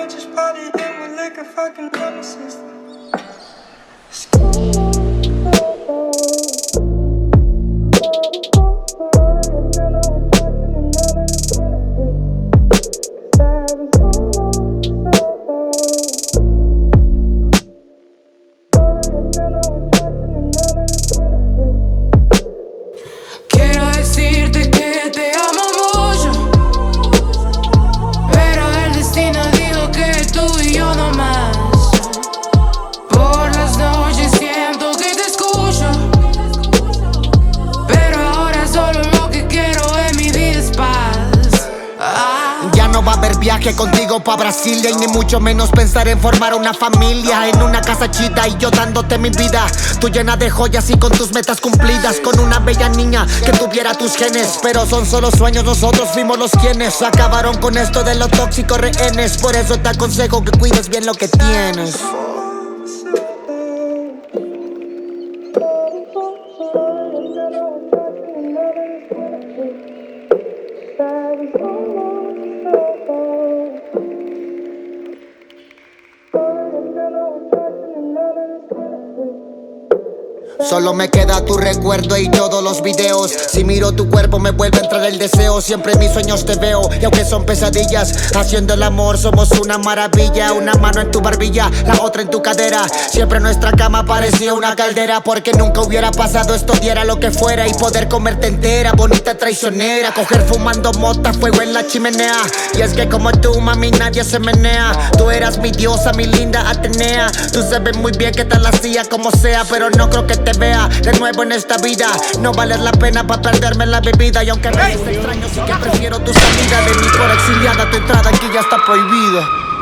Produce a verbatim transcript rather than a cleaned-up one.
I just party in with like a fucking nemesis. Quiero decirte que te amo mucho, pero el destino dijo que tú y yo no más. Por las noches siento que te escucho, pero ahora solo lo que quiero en mi vida es paz. Ah. Ya no va a haber viaje contigo pa' Brasilia, y ni mucho menos pensar en formar una familia en una casa chida y yo dándote mi vida. Tú llena de joyas y con tus metas cumplidas, con una bella niña que tuviera tus genes. Pero son solo sueños, nosotros fuimos los quienes acabaron con esto de los tóxicos rehenes. Por eso te aconsejo que cuides bien lo que tienes. Solo me queda tu recuerdo y todos los videos. Si miro tu cuerpo me vuelve a entrar el deseo. Siempre en mis sueños te veo, y aunque son pesadillas, haciendo el amor somos una maravilla. Una mano en tu barbilla, la otra en tu cadera. Siempre nuestra cama parecía una caldera, porque nunca hubiera pasado esto, diera lo que fuera. Y poder comerte entera, bonita traicionera. Coger fumando mota, fuego en la chimenea. Y es que como tú, mami, nadie se menea. Tú eras mi diosa, mi linda Atenea. Tú sabes muy bien que te la hacía como sea, pero no creo que te vea de nuevo en esta vida. No vale la pena pa' perderme la bebida. Y aunque me es extraño, sí que prefiero tu salida. De mi cora exiliada, tu entrada aquí ya está prohibida.